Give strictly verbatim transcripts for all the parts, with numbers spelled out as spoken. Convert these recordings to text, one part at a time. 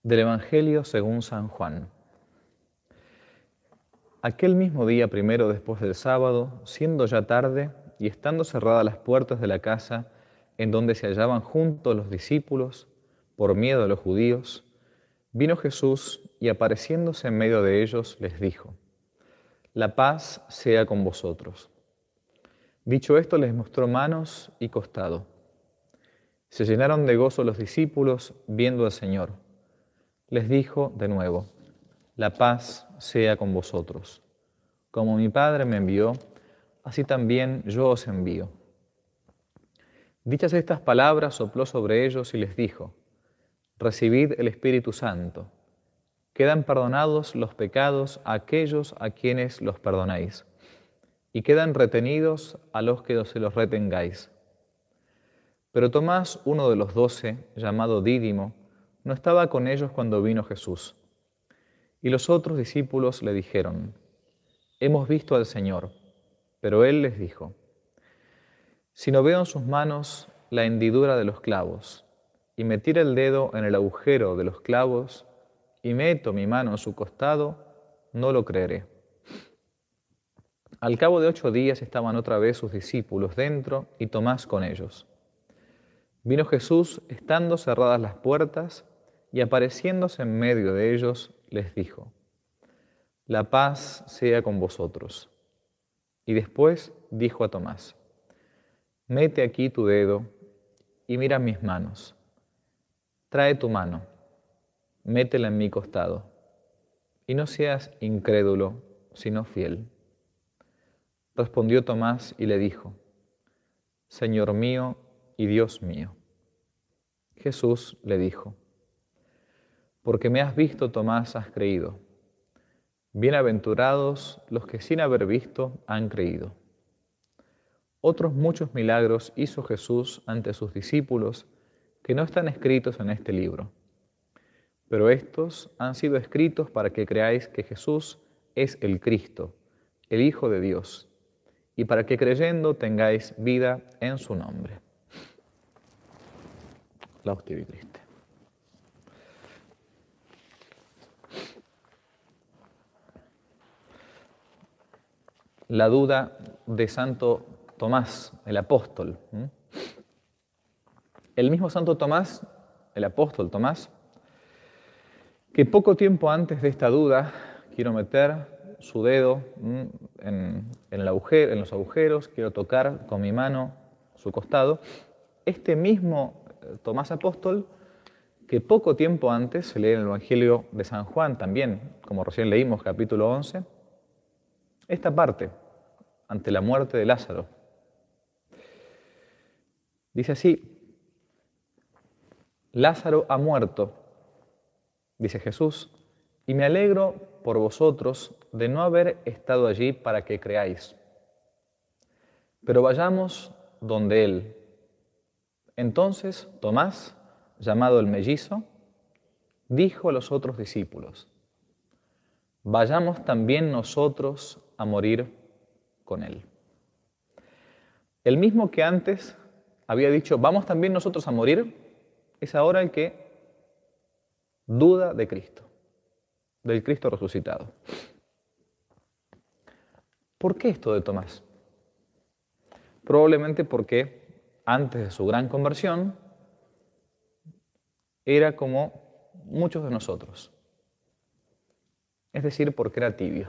Del Evangelio según San Juan. Aquel mismo día primero después del sábado, siendo ya tarde y estando cerradas las puertas de la casa en donde se hallaban juntos los discípulos, por miedo a los judíos, vino Jesús y apareciéndose en medio de ellos les dijo: La paz sea con vosotros. Dicho esto, les mostró manos y costado. Se llenaron de gozo los discípulos viendo al Señor. Les dijo de nuevo: La paz sea con vosotros. Como mi Padre me envió, así también yo os envío. Dichas estas palabras, sopló sobre ellos y les dijo: Recibid el Espíritu Santo. Quedan perdonados los pecados a aquellos a quienes los perdonáis, y quedan retenidos a los que se los retengáis. Pero Tomás, uno de los doce, llamado Dídimo, no estaba con ellos cuando vino Jesús. Y los otros discípulos le dijeron: Hemos visto al Señor. Pero él les dijo: Si no veo en sus manos la hendidura de los clavos, y metiera el dedo en el agujero de los clavos, y meto mi mano en su costado, no lo creeré. Al cabo de ocho días estaban otra vez sus discípulos dentro y Tomás con ellos. Vino Jesús, estando cerradas las puertas, y apareciéndose en medio de ellos, les dijo: La paz sea con vosotros. Y después dijo a Tomás: Mete aquí tu dedo y mira mis manos. Trae tu mano, métela en mi costado, y no seas incrédulo, sino fiel. Respondió Tomás y le dijo: Señor mío y Dios mío. Jesús le dijo: Porque me has visto, Tomás, has creído. Bienaventurados los que sin haber visto han creído. Otros muchos milagros hizo Jesús ante sus discípulos que no están escritos en este libro. Pero estos han sido escritos para que creáis que Jesús es el Cristo, el Hijo de Dios, y para que creyendo tengáis vida en su nombre. La hostia de Cristo. La duda de Santo Tomás, el apóstol. El mismo Santo Tomás, el apóstol Tomás, que poco tiempo antes de esta duda, quiero meter su dedo en, en, el agujero, en los agujeros, quiero tocar con mi mano su costado. Este mismo Tomás apóstol, que poco tiempo antes, se lee en el Evangelio de San Juan también, como recién leímos, capítulo once, esta parte, ante la muerte de Lázaro. Dice así: Lázaro ha muerto, dice Jesús, y me alegro por vosotros de no haber estado allí para que creáis. Pero vayamos donde él. Entonces Tomás, llamado el mellizo, dijo a los otros discípulos: Vayamos también nosotros a morir con él. El mismo que antes había dicho: vamos también nosotros a morir, es ahora el que duda de Cristo, del Cristo resucitado. ¿Por qué esto de Tomás? Probablemente porque antes de su gran conversión era como muchos de nosotros. Es decir, porque era tibio.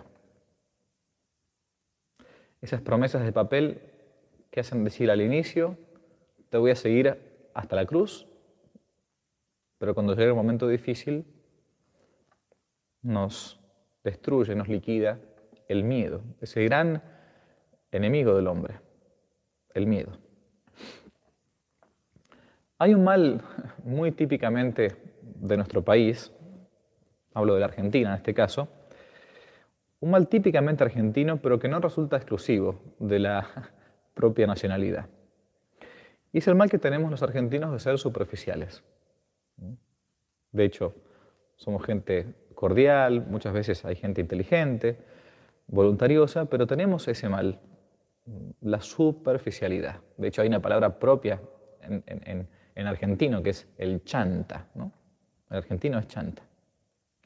Esas promesas de papel que hacen decir al inicio: te voy a seguir hasta la cruz, pero cuando llega el momento difícil nos destruye, nos liquida el miedo, ese gran enemigo del hombre, el miedo. Hay un mal muy típicamente de nuestro país, hablo de la Argentina en este caso, un mal típicamente argentino, pero que no resulta exclusivo de la propia nacionalidad. Y es el mal que tenemos los argentinos de ser superficiales. De hecho, somos gente cordial, muchas veces hay gente inteligente, voluntariosa, pero tenemos ese mal, la superficialidad. De hecho, hay una palabra propia en, en, en argentino que es el chanta, ¿no? El argentino es chanta.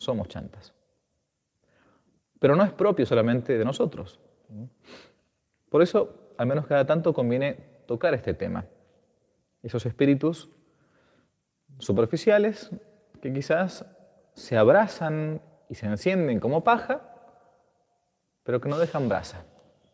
somos chantas. Pero no es propio solamente de nosotros. Por eso, al menos cada tanto conviene tocar este tema. Esos espíritus superficiales que quizás se abrazan y se encienden como paja, pero que no dejan brasa.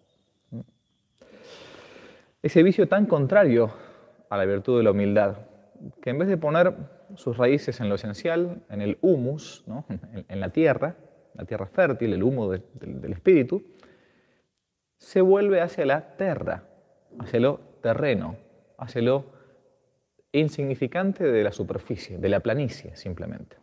Ese vicio tan contrario a la virtud de la humildad, que en vez de poner sus raíces en lo esencial, en el humus, ¿no? en, en la tierra, la tierra fértil, el humo de, de, del espíritu, se vuelve hacia la terra, hacia lo terreno, hacia lo insignificante de la superficie, de la planicie simplemente.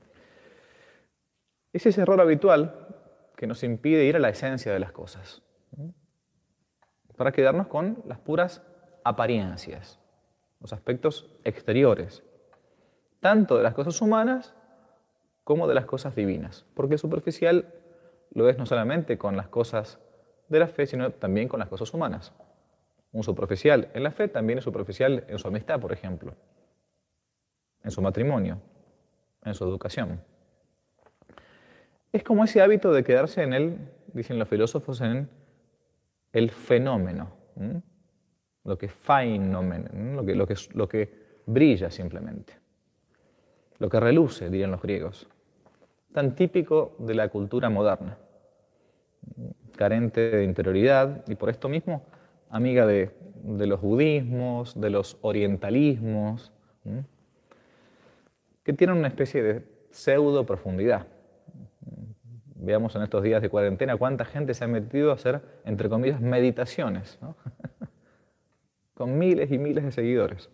Es ese error habitual que nos impide ir a la esencia de las cosas, ¿no? Para quedarnos con las puras apariencias, los aspectos exteriores, tanto de las cosas humanas como de las cosas divinas, porque el superficial lo es no solamente con las cosas de la fe, sino también con las cosas humanas. Un superficial en la fe también es superficial en su amistad, por ejemplo, en su matrimonio, en su educación. Es como ese hábito de quedarse en el, dicen los filósofos, en el fenómeno, ¿m? lo que phenomen, lo que, lo, que, lo que brilla simplemente, lo que reluce, dirían los griegos, tan típico de la cultura moderna, carente de interioridad y por esto mismo amiga de, de los budismos, de los orientalismos, ¿m? que tienen una especie de pseudo profundidad. Veamos en estos días de cuarentena cuánta gente se ha metido a hacer, entre comillas, meditaciones, ¿no? con miles y miles de seguidores.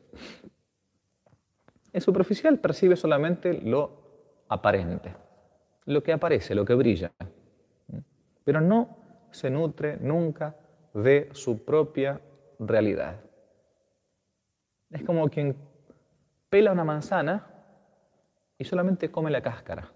El superficial percibe solamente lo aparente, lo que aparece, lo que brilla, pero no se nutre nunca de su propia realidad. Es como quien pela una manzana y solamente come la cáscara.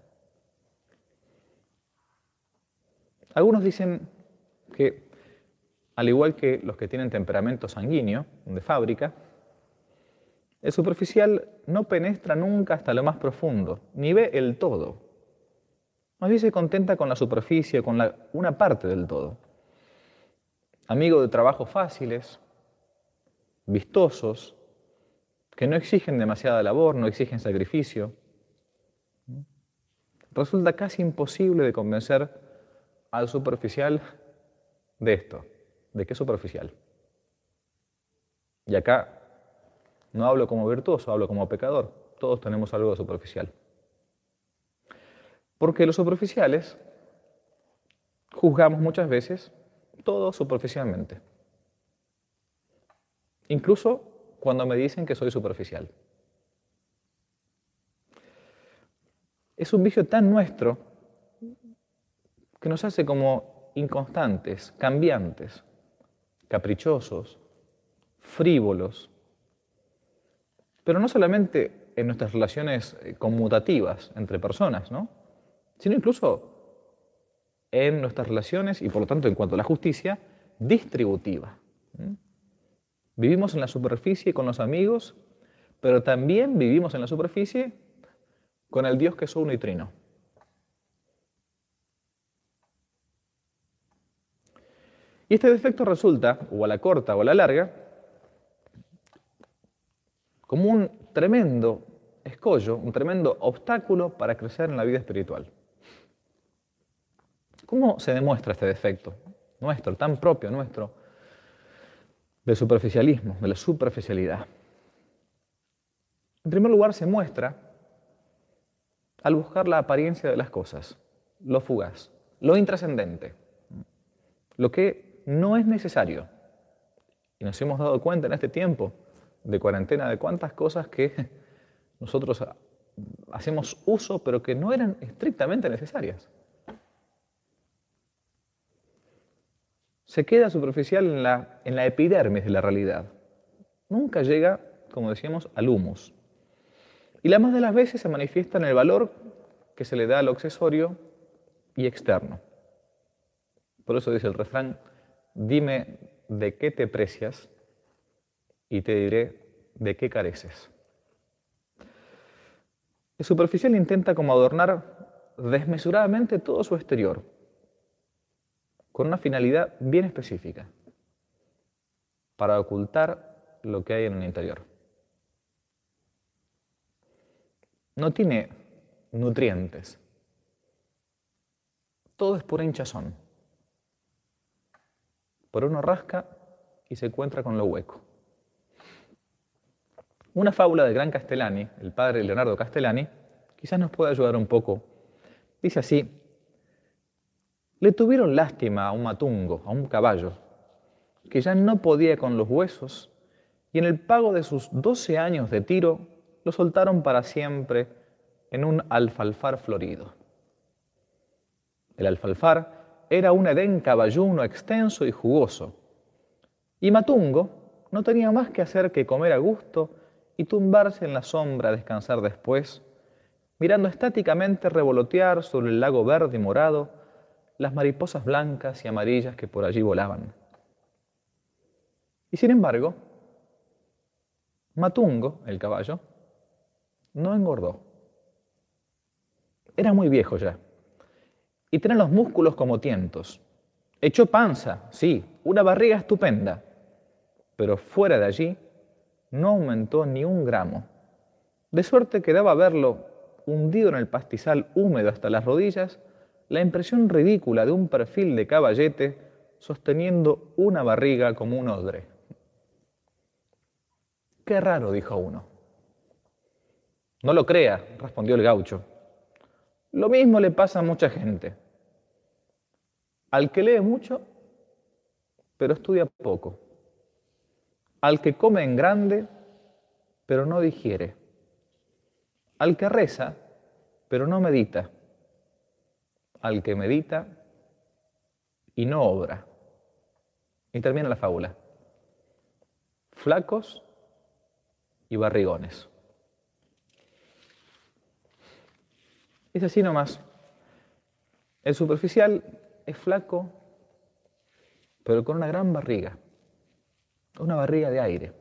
Algunos dicen que, al igual que los que tienen temperamento sanguíneo de fábrica, el superficial no penetra nunca hasta lo más profundo, ni ve el todo. Más bien se contenta con la superficie, con la, una parte del todo. Amigo de trabajos fáciles, vistosos, que no exigen demasiada labor, no exigen sacrificio. Resulta casi imposible de convencer al superficial de esto. ¿De qué superficial? Y acá no hablo como virtuoso, hablo como pecador. Todos tenemos algo de superficial. Porque los superficiales juzgamos muchas veces todo superficialmente. Incluso cuando me dicen que soy superficial. Es un vicio tan nuestro que nos hace como inconstantes, cambiantes, caprichosos, frívolos, pero no solamente en nuestras relaciones conmutativas entre personas, ¿no? Sino incluso en nuestras relaciones y por lo tanto en cuanto a la justicia, distributiva. ¿Mm? Vivimos en la superficie con los amigos, pero también vivimos en la superficie con el Dios que es uno y trino. Y este defecto resulta, o a la corta o a la larga, como un tremendo escollo, un tremendo obstáculo para crecer en la vida espiritual. ¿Cómo se demuestra este defecto nuestro, tan propio nuestro, del superficialismo, de la superficialidad? En primer lugar, se muestra al buscar la apariencia de las cosas, lo fugaz, lo intrascendente, lo que no es necesario. Y nos hemos dado cuenta en este tiempo de cuarentena de cuántas cosas que nosotros hacemos uso, pero que no eran estrictamente necesarias. Se queda superficial en la, en la epidermis de la realidad. Nunca llega, como decíamos, al humus. Y la más de las veces se manifiesta en el valor que se le da a lo accesorio y externo. Por eso dice el refrán, dime de qué te precias y te diré de qué careces. El superficial intenta como adornar desmesuradamente todo su exterior, con una finalidad bien específica, para ocultar lo que hay en el interior. No tiene nutrientes. Todo es pura hinchazón. Pero uno rasca y se encuentra con lo hueco. Una fábula de Gran Castellani, el padre Leonardo Castellani, quizás nos pueda ayudar un poco. Dice así: le tuvieron lástima a un matungo, a un caballo, que ya no podía con los huesos, y en el pago de sus doce años de tiro, lo soltaron para siempre en un alfalfar florido. El alfalfar era un edén caballuno extenso y jugoso, y Matungo no tenía más que hacer que comer a gusto y tumbarse en la sombra a descansar después, mirando estáticamente revolotear sobre el lago verde y morado las mariposas blancas y amarillas que por allí volaban. Y sin embargo, Matungo, el caballo, no engordó. Era muy viejo ya, y tenía los músculos como tientos. Echó panza, sí, una barriga estupenda, pero fuera de allí no aumentó ni un gramo, de suerte que daba verlo hundido en el pastizal húmedo hasta las rodillas la impresión ridícula de un perfil de caballete sosteniendo una barriga como un odre. «Qué raro», dijo uno. «No lo crea», respondió el gaucho. «Lo mismo le pasa a mucha gente. Al que lee mucho, pero estudia poco. Al que come en grande, pero no digiere. Al que reza, pero no medita. Al que medita y no obra». Y termina la fábula. Flacos y barrigones. Es así nomás. El superficial es flaco, pero con una gran barriga. Una barriga de aire.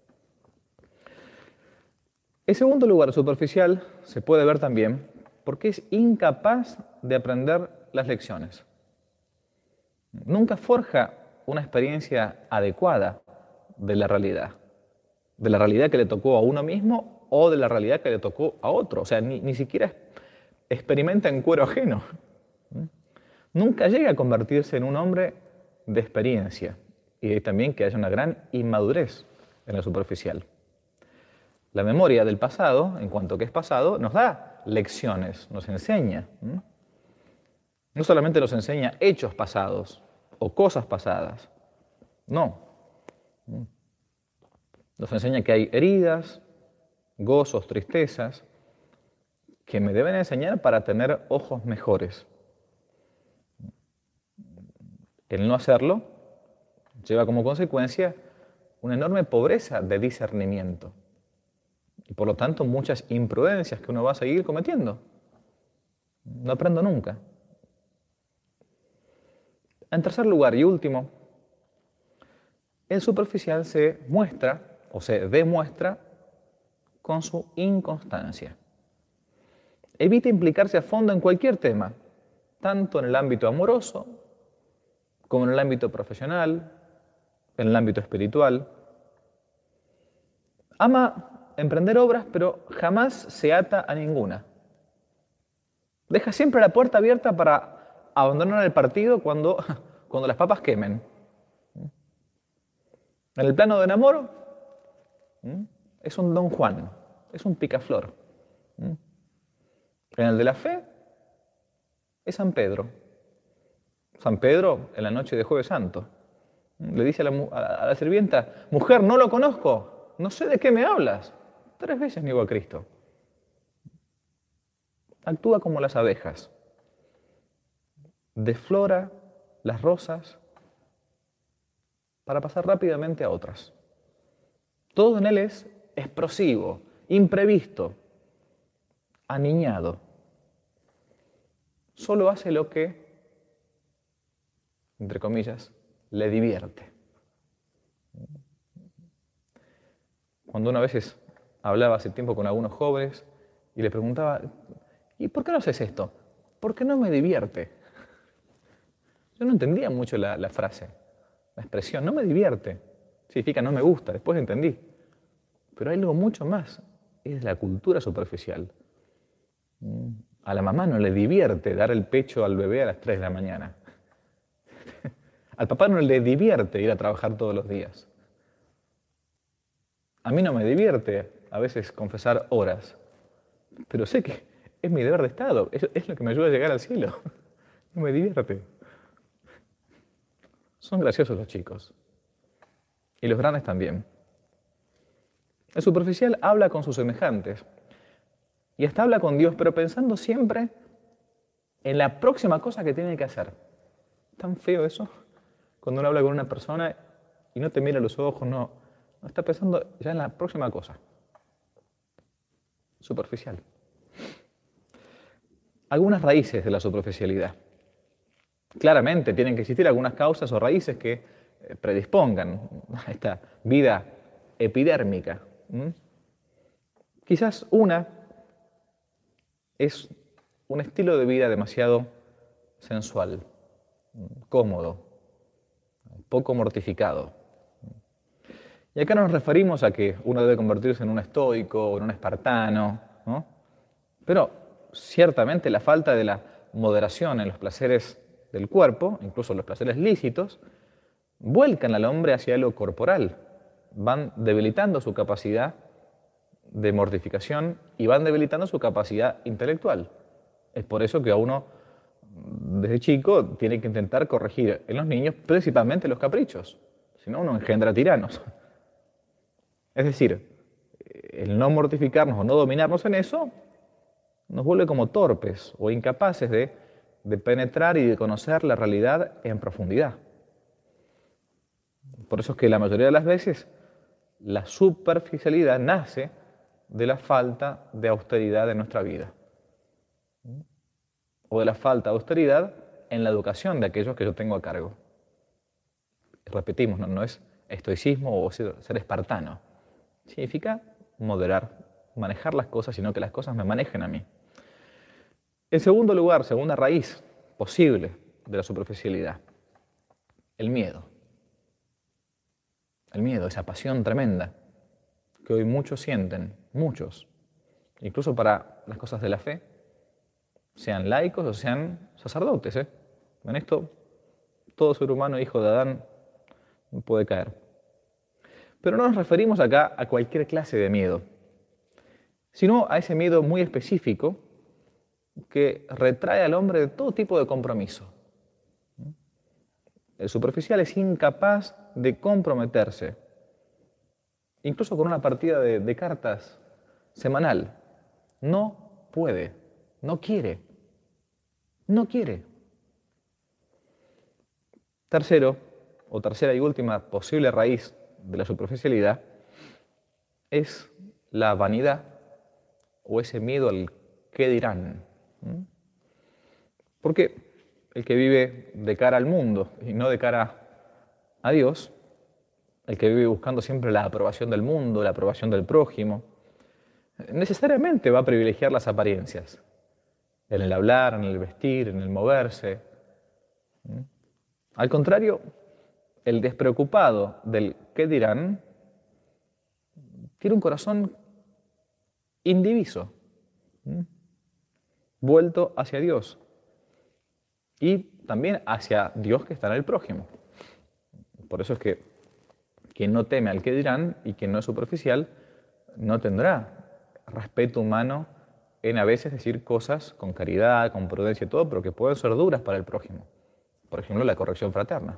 En segundo lugar, el superficial se puede ver también porque es incapaz de aprender las lecciones. Nunca forja una experiencia adecuada de la realidad. De la realidad que le tocó a uno mismo o de la realidad que le tocó a otro. O sea, ni, ni siquiera experimenta en cuero ajeno. Nunca llega a convertirse en un hombre de experiencia y también que haya una gran inmadurez en lo superficial. La memoria del pasado, en cuanto que es pasado, nos da lecciones, nos enseña. No solamente nos enseña hechos pasados o cosas pasadas, no. Nos enseña que hay heridas, gozos, tristezas, que me deben enseñar para tener ojos mejores. El no hacerlo lleva como consecuencia una enorme pobreza de discernimiento y por lo tanto muchas imprudencias que uno va a seguir cometiendo. No aprendo nunca. En tercer lugar y último, el superficial se muestra o se demuestra con su inconstancia. Evita implicarse a fondo en cualquier tema, tanto en el ámbito amoroso, como en el ámbito profesional, en el ámbito espiritual. Ama emprender obras, pero jamás se ata a ninguna. Deja siempre la puerta abierta para abandonar el partido cuando, cuando las papas quemen. En el plano de enamoro, es un Don Juan, es un picaflor. En el de la fe, es San Pedro. San Pedro, en la noche de Jueves Santo, le dice a la, a la sirvienta: mujer, no lo conozco, no sé de qué me hablas. Tres veces negó a Cristo. Actúa como las abejas. Desflora las rosas para pasar rápidamente a otras. Todo en él es explosivo, imprevisto, aniñado. Solo hace lo que, entre comillas, le divierte. Cuando una vez hablaba hace tiempo con algunos jóvenes y le preguntaba: ¿y por qué no haces esto? porque no me divierte. Yo no entendía mucho la, la frase, la expresión, no me divierte. Significa no me gusta, después entendí. Pero hay algo mucho más, es la cultura superficial. A la mamá no le divierte dar el pecho al bebé a las tres de la mañana. Al papá no le divierte ir a trabajar todos los días. A mí no me divierte a veces confesar horas, pero sé que es mi deber de Estado, es, es lo que me ayuda a llegar al cielo. No me divierte. Son graciosos los chicos. Y los grandes también. El superficial habla con sus semejantes. Y hasta habla con Dios, pero pensando siempre en la próxima cosa que tiene que hacer. ¿Tan feo eso? Cuando uno habla con una persona y no te mira a los ojos, no, no está pensando ya en la próxima cosa. Superficial. Algunas raíces de la superficialidad. Claramente tienen que existir algunas causas o raíces que predispongan a esta vida epidérmica. ¿Mm? Quizás una es un estilo de vida demasiado sensual, cómodo, poco mortificado. Y acá nos referimos a que uno debe convertirse en un estoico o en un espartano, ¿no? Pero ciertamente la falta de la moderación en los placeres del cuerpo, incluso los placeres lícitos, vuelcan al hombre hacia lo corporal, van debilitando su capacidad de mortificación y van debilitando su capacidad intelectual. Es por eso que a uno, desde chico, tiene que intentar corregir en los niños principalmente los caprichos, si no uno engendra tiranos. Es decir, el no mortificarnos o no dominarnos en eso nos vuelve como torpes o incapaces de, de penetrar y de conocer la realidad en profundidad. Por eso es que la mayoría de las veces la superficialidad nace de la falta de austeridad en nuestra vida. O de la falta de austeridad en la educación de aquellos que yo tengo a cargo. Repetimos, no, no es estoicismo o ser, ser espartano. Significa moderar, manejar las cosas, sino que las cosas me manejen a mí. En segundo lugar, segunda raíz posible de la superficialidad, el miedo. El miedo, esa pasión tremenda que hoy muchos sienten, muchos, incluso para las cosas de la fe, sean laicos o sean sacerdotes. ¿eh? En esto, todo ser humano, hijo de Adán, puede caer. Pero no nos referimos acá a cualquier clase de miedo, sino a ese miedo muy específico que retrae al hombre de todo tipo de compromiso. El superficial es incapaz de comprometerse, incluso con una partida de, de cartas semanal. No puede, no quiere, no quiere. Tercero, o tercera y última posible raíz de la superficialidad, es la vanidad o ese miedo al qué dirán. Porque el que vive de cara al mundo y no de cara a Dios, el que vive buscando siempre la aprobación del mundo, la aprobación del prójimo, necesariamente va a privilegiar las apariencias, en el hablar, en el vestir, en el moverse. Al contrario, el despreocupado del qué dirán tiene un corazón indiviso, vuelto hacia Dios y también hacia Dios que está en el prójimo. Por eso es que quien no teme al qué dirán y quien no es superficial no tendrá respeto humano en a veces decir cosas con caridad, con prudencia y todo, pero que pueden ser duras para el prójimo. Por ejemplo, la corrección fraterna.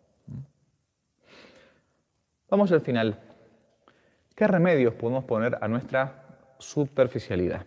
Vamos al final. ¿Qué remedios podemos poner a nuestra superficialidad?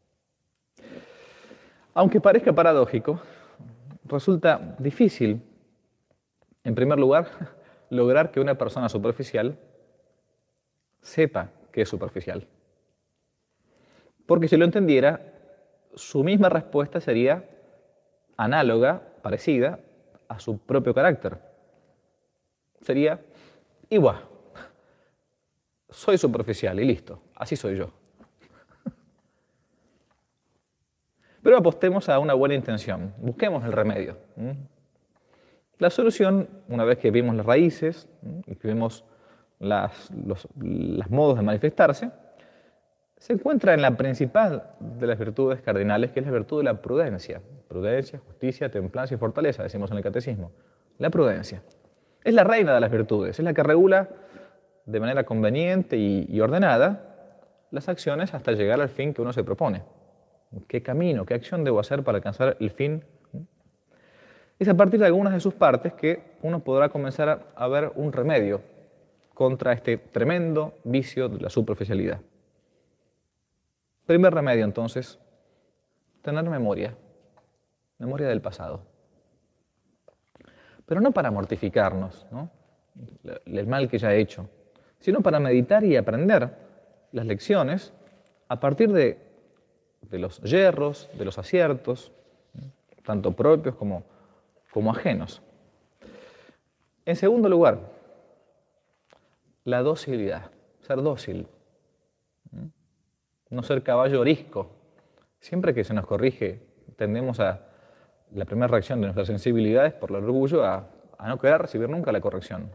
Aunque parezca paradójico, resulta difícil, en primer lugar, lograr que una persona superficial sepa que es superficial. Porque si lo entendiera, su misma respuesta sería análoga, parecida, a su propio carácter. Sería igual. Soy superficial y listo, así soy yo. Pero apostemos a una buena intención, busquemos el remedio. La solución, una vez que vimos las raíces y que vimos las, los los modos de manifestarse, se encuentra en la principal de las virtudes cardinales, que es la virtud de la prudencia. Prudencia, justicia, templanza y fortaleza, decimos en el catecismo. La prudencia es la reina de las virtudes, es la que regula de manera conveniente y, y ordenada las acciones hasta llegar al fin que uno se propone. ¿Qué camino, qué acción debo hacer para alcanzar el fin? Es a partir de algunas de sus partes que uno podrá comenzar a, a ver un remedio contra este tremendo vicio de la superficialidad. Primer remedio, entonces, tener memoria, memoria del pasado. Pero no para mortificarnos, ¿no?, el mal que ya he hecho, sino para meditar y aprender las lecciones a partir de, de los yerros, de los aciertos, tanto propios como, como ajenos. En segundo lugar, la docilidad, ser dócil, no ser caballo orisco. Siempre que se nos corrige, tendemos a, la primera reacción de nuestras sensibilidades por el orgullo, a, a no querer recibir nunca la corrección.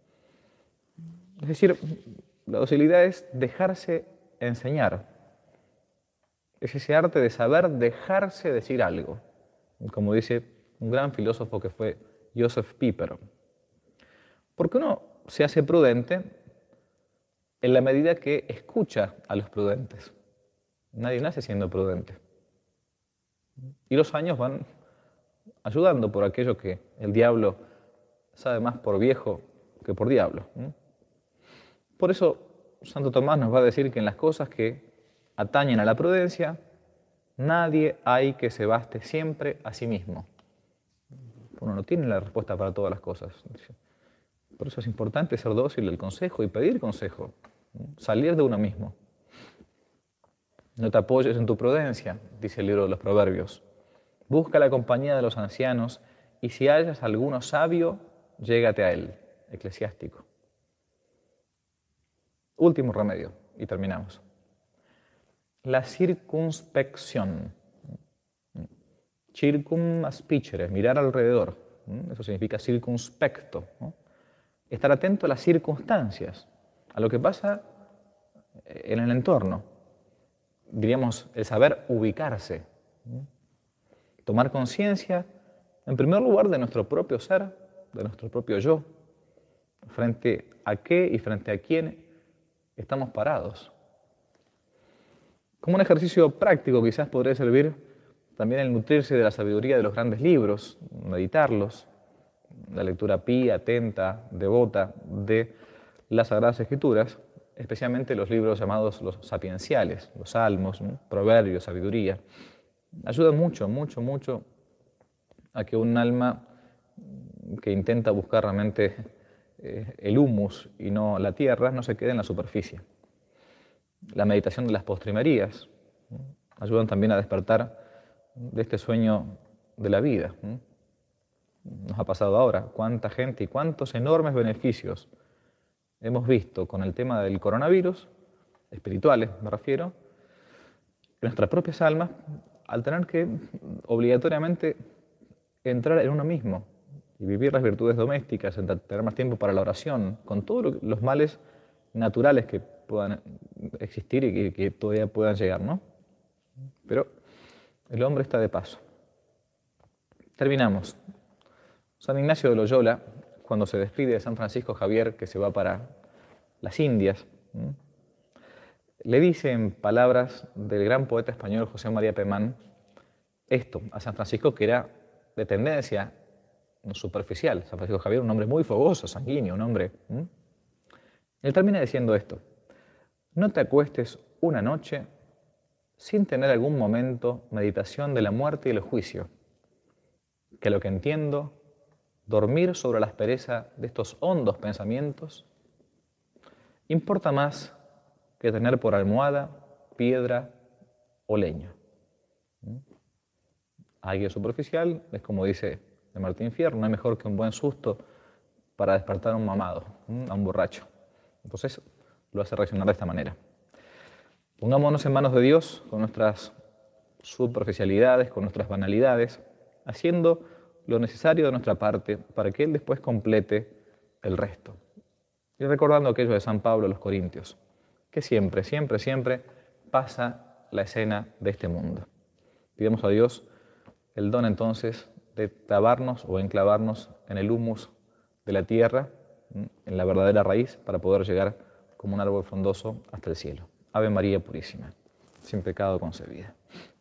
Es decir, la docilidad es dejarse enseñar. Es ese arte de saber dejarse decir algo, como dice un gran filósofo que fue Joseph Pieper. Porque uno se hace prudente en la medida que escucha a los prudentes. Nadie nace siendo prudente. Y los años van ayudando por aquello que el diablo sabe más por viejo que por diablo. Por eso Santo Tomás nos va a decir que en las cosas que atañen a la prudencia, nadie hay que se baste siempre a sí mismo. Uno no tiene la respuesta para todas las cosas. Por eso es importante ser dócil del consejo y pedir consejo, salir de uno mismo. No te apoyes en tu prudencia, dice el libro de los Proverbios. Busca la compañía de los ancianos y si hallas alguno sabio, llégate a él. Eclesiástico. Último remedio, y terminamos. La circunspección. Circum aspicere, mirar alrededor. Eso significa circunspecto, ¿no? Estar atento a las circunstancias, a lo que pasa en el entorno. Diríamos, el saber ubicarse. Tomar conciencia, en primer lugar, de nuestro propio ser, de nuestro propio yo, frente a qué y frente a quién estamos parados. Como un ejercicio práctico quizás podría servir también el nutrirse de la sabiduría de los grandes libros, meditarlos, la lectura pía, atenta, devota de las Sagradas Escrituras, especialmente los libros llamados los sapienciales, los salmos, ¿no?, proverbios, sabiduría. Ayuda mucho, mucho, mucho a que un alma que intenta buscar realmente eh, el humus y no la tierra, no se quede en la superficie. La meditación de las postrimerías, ¿no?, ayudan también a despertar de este sueño de la vida, ¿no? Nos ha pasado ahora, cuánta gente y cuántos enormes beneficios hemos visto con el tema del coronavirus, espirituales me refiero, nuestras propias almas, al tener que obligatoriamente entrar en uno mismo y vivir las virtudes domésticas, tener más tiempo para la oración, con todos los males naturales que puedan existir y que, que todavía puedan llegar, ¿no? Pero el hombre está de paso. Terminamos. San Ignacio de Loyola, cuando se despide de San Francisco Javier, que se va para las Indias, ¿sí?, le dice en palabras del gran poeta español José María Pemán esto a San Francisco, que era de tendencia superficial. San Francisco Javier, un hombre muy fogoso, sanguíneo, un hombre. ¿sí? Él termina diciendo esto: no te acuestes una noche sin tener algún momento meditación de la muerte y el juicio, que lo que entiendo, dormir sobre la aspereza de estos hondos pensamientos, importa más que tener por almohada, piedra o leño. Alguien superficial, es como dice de Martín Fierro, no hay mejor que un buen susto para despertar a un mamado, a un borracho. Entonces lo hace reaccionar de esta manera. Pongámonos en manos de Dios con nuestras superficialidades, con nuestras banalidades, haciendo lo necesario de nuestra parte para que Él después complete el resto. Y recordando aquello de San Pablo a los Corintios, que siempre, siempre, siempre pasa la escena de este mundo. Pidamos a Dios el don entonces de clavarnos o enclavarnos en el humus de la tierra, en la verdadera raíz, para poder llegar como un árbol frondoso hasta el cielo. Ave María Purísima, sin pecado concebida.